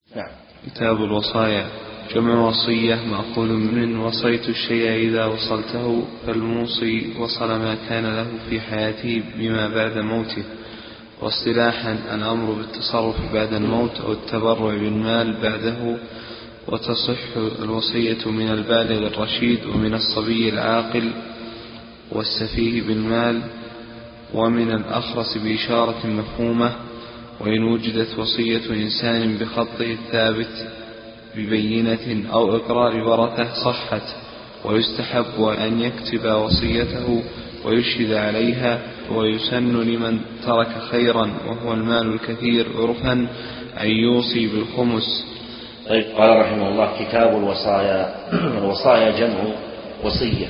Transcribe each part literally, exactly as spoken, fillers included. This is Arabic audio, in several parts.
نعم. كتاب الوصايا. جمع وصية مأخوذ من وصيت الشيء إذا وصلته، فالموصي وصل ما كان له في حياته بما بعد موته. واصطلاحا الأمر بالتصرف بعد الموت أو التبرع بالمال بعده. وتصح الوصية من البالغ الرشيد ومن الصبي العاقل والسفيه بالمال ومن الأخرس بإشارة مفهومة. وإن وجدت وصية إنسان بخطه الثابت ببينة أو إقرار ورثة صحت. ويستحب أن يكتب وصيته ويشهد عليها. ويسن لمن ترك خيرا وهو المال الكثير عرفا أن يوصي بالخمس. طيب، قال رحمه الله: كتاب الوصايا. الوصايا جمع وصية،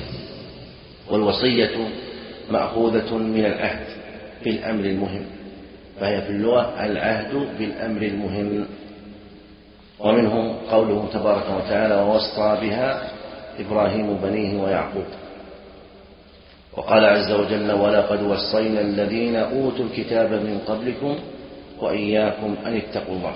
والوصية مأخوذة من العهد بالأمر المهم، فهي في اللغة العهد بالأمر المهم. ومنه قوله تبارك وتعالى: ووصى بها إبراهيم بنيه ويعقوب. وقال عز وجل: ولقد وصينا الذين أوتوا الكتاب من قبلكم وإياكم أن اتقوا الله.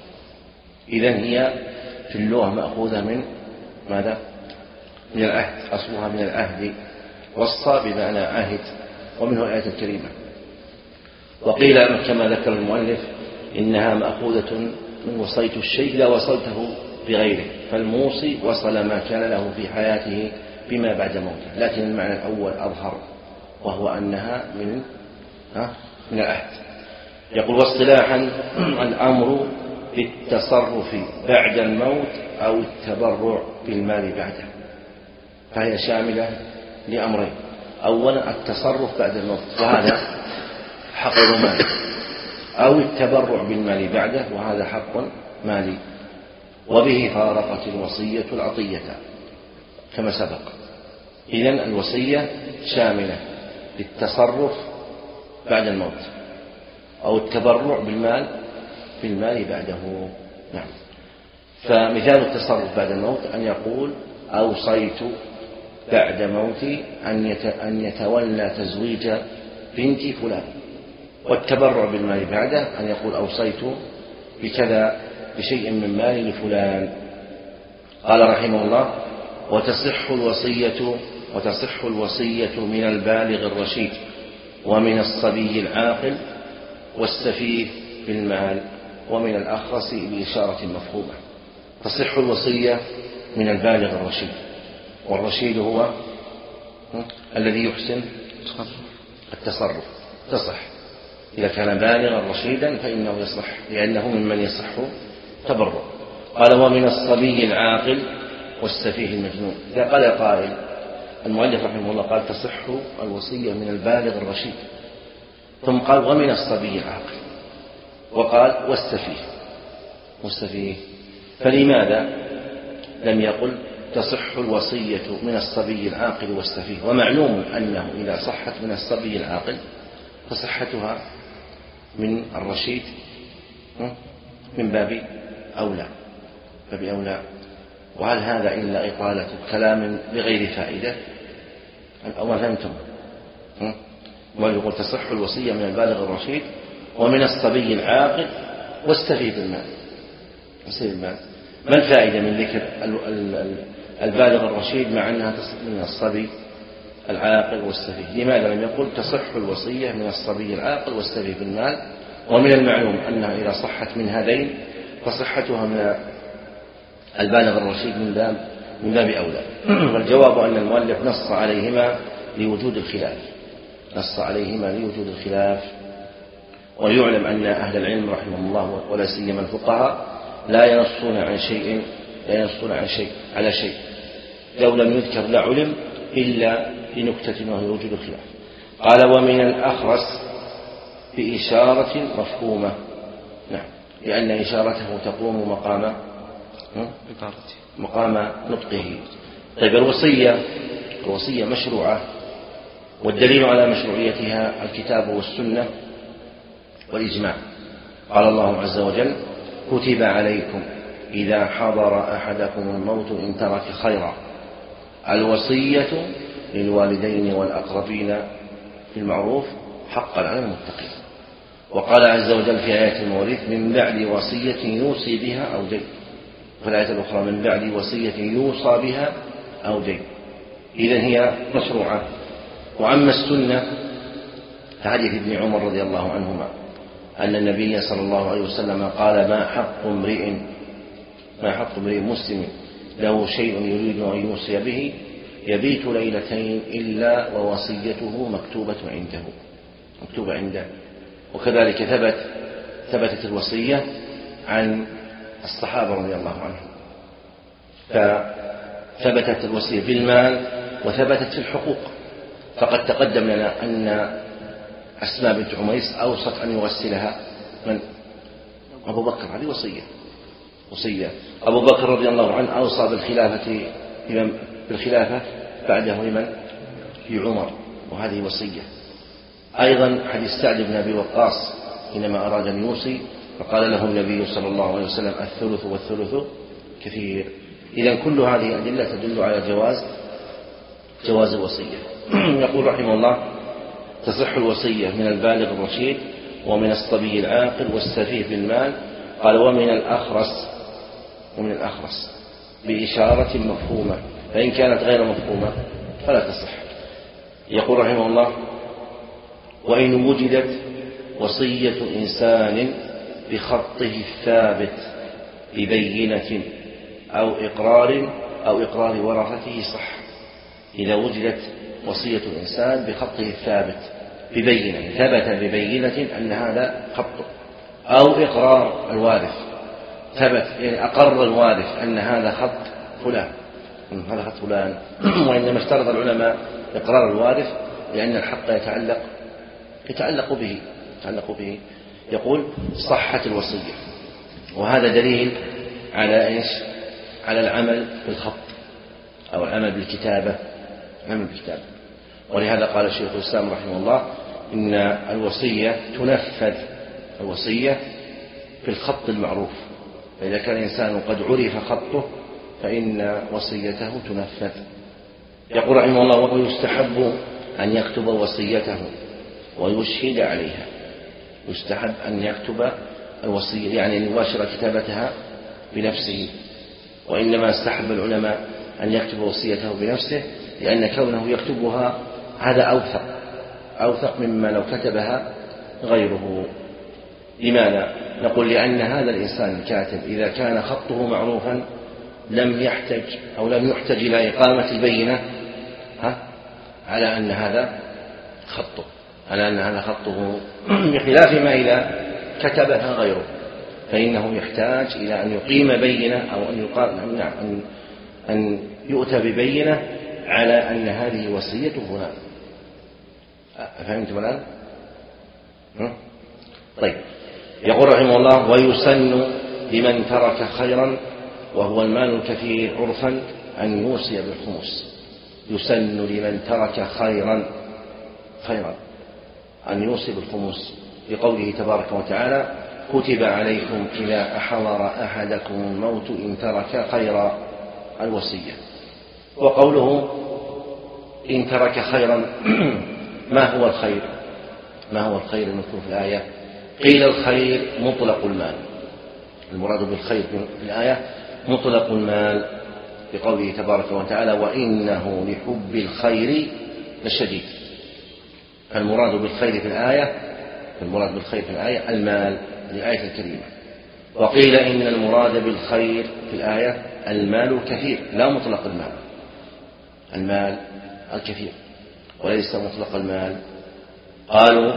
إذن هي في اللغة مأخوذة من ماذا؟ من العهد، أصلها من العهد، وصى بمعنى عهد، ومنه الآية الكريمة. وقيل كما ذكر المؤلف إنها مأخوذة من وصيت الشيء إذا وصلته بغيره، فالموصي وصل ما كان له في حياته بما بعد موته، لكن المعنى الأول أظهر، وهو أنها من من العهد. يقول: واصطلاحا الأمر بالتصرف بعد الموت أو التبرع بالمال بعده، فهي شاملة لأمرين: أولا التصرف بعد الموت، وهذا حق مالي، أو التبرع بالمال بعده، وهذا حق مالي. وبه فارقت الوصية العطية كما سبق. إذن الوصية شاملة للتصرف بعد الموت أو التبرع بالمال بالمال بعده. نعم. فمثال التصرف بعد الموت أن يقول: أوصيت بعد موتي أن يتولى تزويج بنت فلان. والتبرع بالمال بعده أن يقول: أوصيت بكذا بشيء من مال لفلان. قال رحمه الله: وتصح الوصية وتصح الوصية من البالغ الرشيد ومن الصبي العاقل والسفيه بالمال ومن الأخرس بإشارة مفهومة. تصح الوصية من البالغ الرشيد، والرشيد هو الذي يحسن التصرف، تصح إذا كان بالغا رشيدا فإنه يصح، لأنه ممن يصح تبرع. قال: ومن الصبي العاقل والسفيه المجنون. إذا قال قائل، المؤلف رحمه الله قال: تصح الوصية من البالغ الرشيد، ثم قال: ومن الصبي العاقل، وقال: والسفيه والسفيه فلماذا لم يقل تصح الوصية من الصبي العاقل والسفيه؟ ومعلوم أنه إذا صحت من الصبي العاقل فصحتها من الرشيد من باب أولى باب أولى. وهل هذا إلا إطالة كلام بغير فائدة؟ أو فهمتم؟ ويقول: تصح الوصية من البالغ الرشيد ومن الصبي العاقل والسفيه بالمال. ما الفائدة من ذكر البالغ الرشيد مع أنها تصح من الصبي العاقل والسفيه؟ لماذا لم يقل تصح الوصية من الصبي العاقل والسفيه بالمال؟ ومن المعلوم أنها إذا صحت من هذين فصحتها من البالغ الرشيد من باب من باب أولى. والجواب أن المؤلف نص عليهما لوجود الخلاف نص عليهما لوجود الخلاف. ويعلم أن أهل العلم رحمهم الله ولا سيما الفقهاء لا ينصون عن شيء لا ينصون عن شيء على شيء لو لم يذكر لا علم إلا لنكتة وهي وجود الخلاف. قال: ومن الأخرس بإشارة مفهومة. نعم، لأن إشارته تقوم مقام مقام نطقه. طيب، الوصية الوصية مشروعة، والدليل على مشروعيتها الكتاب والسنة والإجماع. قال الله عز وجل: كتب عليكم إذا حضر أحدكم الموت إن ترك خيرا الوصية للوالدين والأقربين بالمعروف حقا على المتقين. وقال عز وجل في آية المواريث من بعد وصية يوصي بها أو دين، وفي الآية الأخرى من بعد وصية يوصى بها أو دين. إذن هي مشروعة. وأما السنة فحديث ابن عمر رضي الله عنهما أن النبي صلى الله عليه وسلم قال ما حق امرئ ما حق امرئ مسلم له شيء يريد أن يوصي به يبيت ليلتين إلا ووصيته مكتوبة عنده مكتوبة عنده. وكذلك ثبت ثبتت الوصية عن الصحابة رضي الله عنهم، فثبتت الوصية في المال وثبتت في الحقوق. فقد تقدم لنا أن أسماء بنت عميس أوصت أن يغسلها من أبو بكر، هذه وصية وصية أبو بكر رضي الله عنه أوصى بالخلافة بالخلافة بعده لمن؟ لعمر، وهذه وصية. أيضا حديث سعد بن أبي وقاص حينما أراد أن يوصي فقال له النبي صلى الله عليه وسلم الثلث والثلث كثير. إذن كل هذه أدلة تدل على جواز جواز الوصية. يقول رحمه الله تصح الوصية من البالغ الرشيد ومن الصبي العاقل والسفيه بالمال. قال ومن الأخرس ومن الأخرس بإشارة مفهومة، فإن كانت غير مفهومة فلا تصح. يقول رحمه الله وإن وجدت وصية إنسان بخطه الثابت ببينة أو إقرار أو إقرار ورثته صح. إذا وجدت وصية الإنسان بخطه الثابت ببينة، ثبت ببينة أن هذا خطه، أو إقرار الوارث ثبت يعني أقر الوارث أن هذا خط فلان هذا خط فلان وإنما اشترط العلماء إقرار الوارث لأن الحق يتعلق يتعلق به يتعلق به يقول صحت الوصية. وهذا دليل على إيش؟ على العمل بالخط أو العمل بالكتابة العمل بالكتابة. ولهذا قال الشيخ الإسلام رحمه الله إن الوصية تنفذ الوصية في الخط المعروف، فإذا كان الإنسان قد عرف خطه فإن وصيته تنفذ. يقول رحمه الله ويستحب أن يكتب وصيته ويشهد عليها. يستحب أن يكتب الوصية يعني أن يباشر كتابتها بنفسه، وإنما استحب العلماء أن يكتب وصيته بنفسه لأن كونه يكتبها هذا أوثق أوثق مما لو كتبها غيره. لماذا؟ نقول لأن هذا الإنسان الكاتب إذا كان خطه معروفا لم يحتج أو لم يحتج إلى إقامة البينة ها على أن هذا خطه على أن هذا خطه بخلاف ما إذا كتبها غيره فإنه يحتاج إلى أن يقيم بينة أو أن يقال نعم أن أن يؤتى ببينة على أن هذه وصية فلان. فهمتم الآن؟ طيب. يقول رحمه الله ويسن لمن ترك خيرا وهو المال الكثير عرفا أن يوصي بالخمس. يسن لمن ترك خيرا خيرا أن يوصي بالخمس لقوله تبارك وتعالى كتب عليكم إذا حضر أحدكم الموت إن ترك خيرا الوصية. وقوله إن ترك خيرا ما هو الخير ما هو الخير المذكور في الآية؟ قيل الخير مطلق المال. المراد بالخير في الآية مطلق المال لقوله تبارك وتعالى وإنه لحب الخير لشديد. فالمراد بالخير في الآية المراد بالخير في الآية المال الآية الكريمة. وقيل إن المراد بالخير في الآية المال الكثير لا مطلق المال المال الكثير وليس مطلق المال. قالوا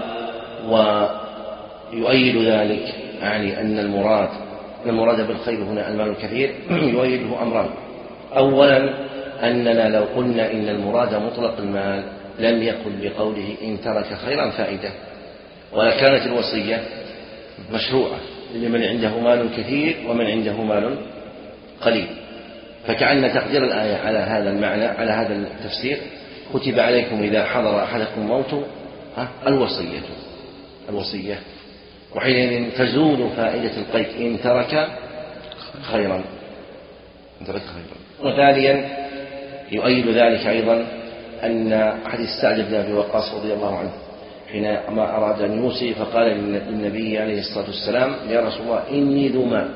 ويؤيد ذلك يعني أن المراد المراد بالخير هنا المال الكثير يؤيده أمران. أولا أننا لو قلنا إن المراد مطلق المال لم يكن بقوله إن ترك خيرا فائدة ولكانت الوصية مشروعة لمن عنده مال كثير ومن عنده مال قليل. فكأن تقدير الآية على هذا المعنى على هذا التفسير كتب عليكم إذا حضر أحدكم موت الوصية الوصية وحينئذ تزول فائدة القيد إن ترك خيرا إن ترك خيرا. وثانيا يؤيد ذلك أيضا أن حديث سعد بن أبي وقاص رضي الله عنه حينما أراد أن يوصي فقال للنبي عليه الصلاة والسلام يا رسول الله إني ذو مال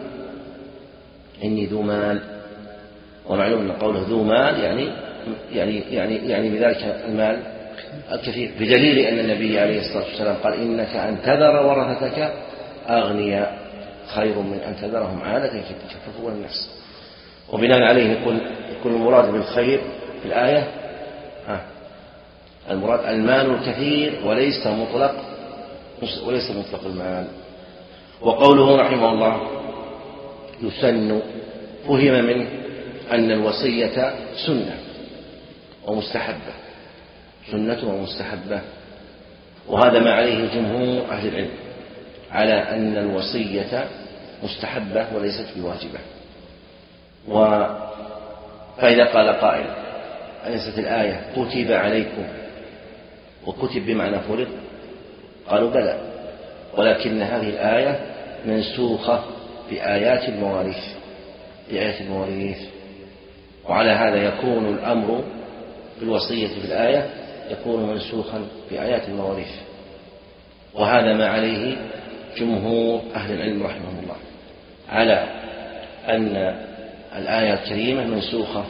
إني ذو مال ومعلوم أن قوله ذو مال يعني يعني يعني يعني بذلك المال الكثير، بدليل أن النبي عليه الصلاة والسلام قال إنك أن تذر ورثتك أغنياء خير من أن تذرهم عالة يتكففون الناس. وبناء عليه يكون يكون المراد بالخير في الآية ها المراد المال الكثير وليس مطلق وليس مطلق المال. وقوله رحمه الله يسن فهم منه أن الوصية سنة ومستحبة سنة ومستحبة، وهذا ما عليه جمهور أهل العلم على أن الوصية مستحبة وليست بواجبة. و فإذا قال قائل أليست الآية كتب عليكم وكتب بمعنى فرض؟ قالوا بلى، ولكن هذه الآية منسوخة بآيات المواريث بآيات المواريث وعلى هذا يكون الأمر بالوصية في الآية يكون منسوخا بآيات المواريث، وهذا ما عليه جمهور أهل العلم رحمهم الله على أن الآية الكريمة منسوخة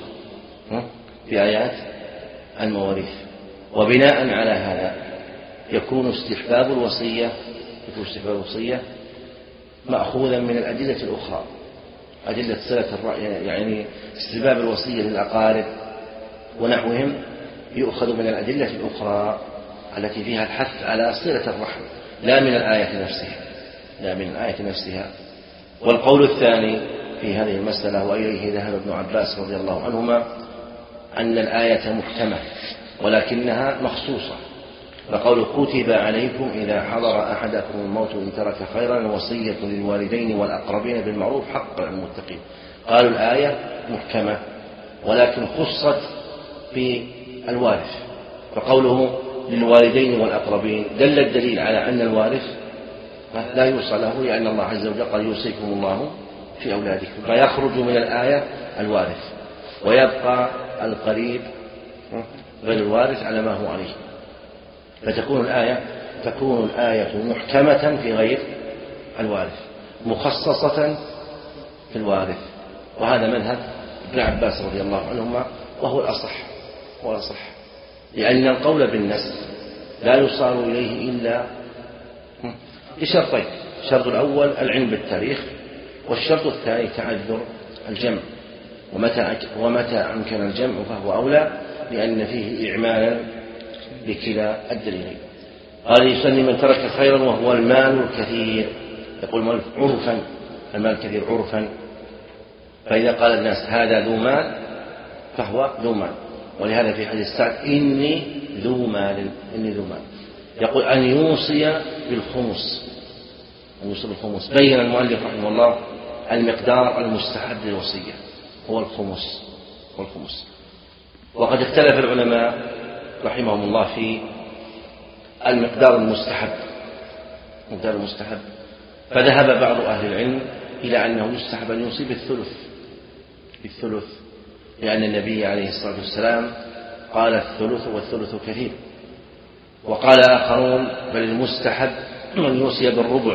بآيات المواريث. وبناء على هذا يكون استحباب الوصية يكون استحباب الوصية مأخوذا من الأدلة الأخرى، أدلة صلة الرحم، يعني استحباب الوصية للأقارب ونحوهم يؤخذ من الأدلة الأخرى التي فيها الحث على صلة الرحم لا من الآية نفسها لا من الآية نفسها. والقول الثاني في هذه المسألة وإليه ذهب ابن عباس رضي الله عنهما أن الآية محكمة ولكنها مخصوصة، فقول كتب عليكم إذا حضر أحدكم الموت إن ترك خيرا الوصية للوالدين والأقربين بالمعروف حقا على المتقين. قالوا الآية محكمة ولكن خصت بالوارث، فقوله للوالدين والأقربين دل الدليل على أن الوارث لا يوصى له، لأن الله عز وجل قال يوصيكم الله في أولادكم، فيخرج من الآية الوارث ويبقى القريب غير الوارث على ما هو عليه، فتكون الآية تكون الآية محكمة في غير الوارث مخصصة في الوارث. وهذا مذهب ابن عباس رضي الله عنهما وهو الأصح هو الأصح لأن القول بالنسخ لا يصار إليه إلا بشرطين: الشرط الأول العلم بالتاريخ، والشرط الثاني تعذر الجمع، ومتى ومتى أمكن الجمع فهو أولى لأن فيه إعمالا بكلا الدليلين. قال يسن من ترك خيرا وهو المال الكثير، يقول عرفا المال الكثير عرفا، فإذا قال الناس هذا ذو مال فهو ذو مال، ولهذا في حديث سعد إني ذو مال إني ذو مال يقول أن يوصي بالخمس أن يوصي بالخمس. بين المؤلف رحمه الله المقدار المستحب للوصية هو الخمس هو الخمس وقد اختلف العلماء رحمهم الله في المقدار المستحب المقدار المستحب فذهب بعض أهل العلم إلى أنه يستحب أن يوصي بالثلث بالثلث لأن النبي عليه الصلاة والسلام قال الثلث والثلث كثير. وقال آخرون بل المستحب أن يوصي بالربع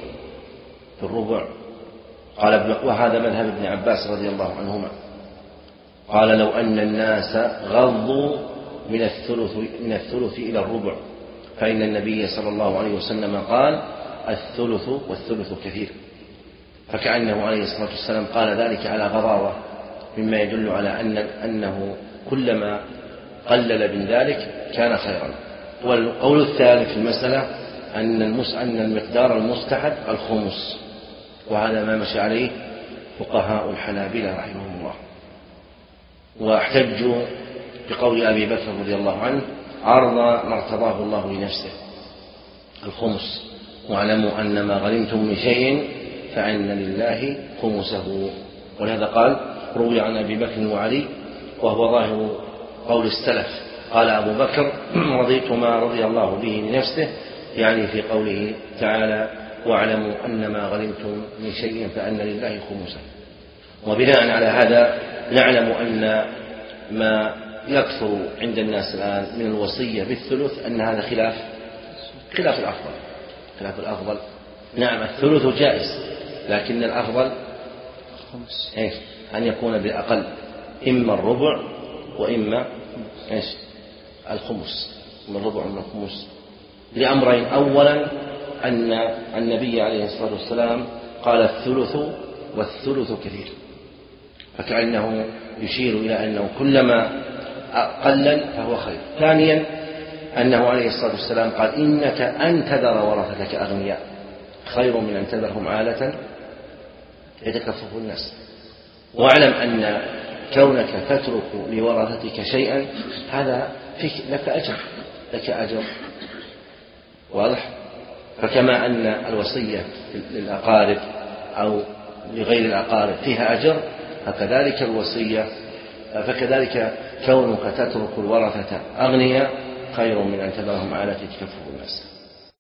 بالربع قال ابن وهذا مذهب ابن عباس رضي الله عنهما، قال لو أن الناس غضوا من الثلث من الثلث إلى الربع فإن النبي صلى الله عليه وسلم قال الثلث والثلث كثير، فكأنه عليه الصلاة والسلام قال ذلك على غضاضة مما يدل على أن أنه كلما قلل من ذلك كان خيرا. والقول الثالث في المسألة أن أن المقدار المستحب الخمس، وهذا ما مشى عليه فقهاء الحنابلة رحمهم الله، واحتجوا بقول أبي بكر رضي الله عنه عرض ما ارتضاه الله لنفسه الخمس، واعلموا أن ما غنمتم من شيء فإن لله خمسه. ولهذا قال روي عن أبي بكر وعلي وهو ظاهر قول السلف، قال أبو بكر رضيت ما رضي الله به لنفسه، يعني في قوله تعالى واعلموا أن ما غنمتم من شيء فأن لله خمسه. وبناء على هذا نعلم أن ما يكثر عند الناس الآن من الوصية بالثلث أن هذا خلاف خلاف الأفضل. خلاف الأفضل نعم الثلث جائز، لكن الأفضل إيش؟ أن يكون بالأقل، إما الربع وإما إيش؟ الخمس، من الربع ومن الخمس، لأمرين: أولا أن النبي عليه الصلاة والسلام قال الثلث والثلث كثير، فكأنه يشير إلى أنه كلما قلل فهو خير. ثانيا أنه عليه الصلاة والسلام قال إنك أن تذر ورثتك أغنياء خير من أن تذرهم عالة يتكفف الناس. واعلم أن كونك تترك لورثتك شيئا هذا فيك لك أجر، لك أجر واضح. فكما أن الوصية للأقارب أو لغير الأقارب فيها أجر، فكذلك الوصية فكذلك كونك تترك الورثة أغنياء خير من أن تذرهم عالة يتكفف الناس.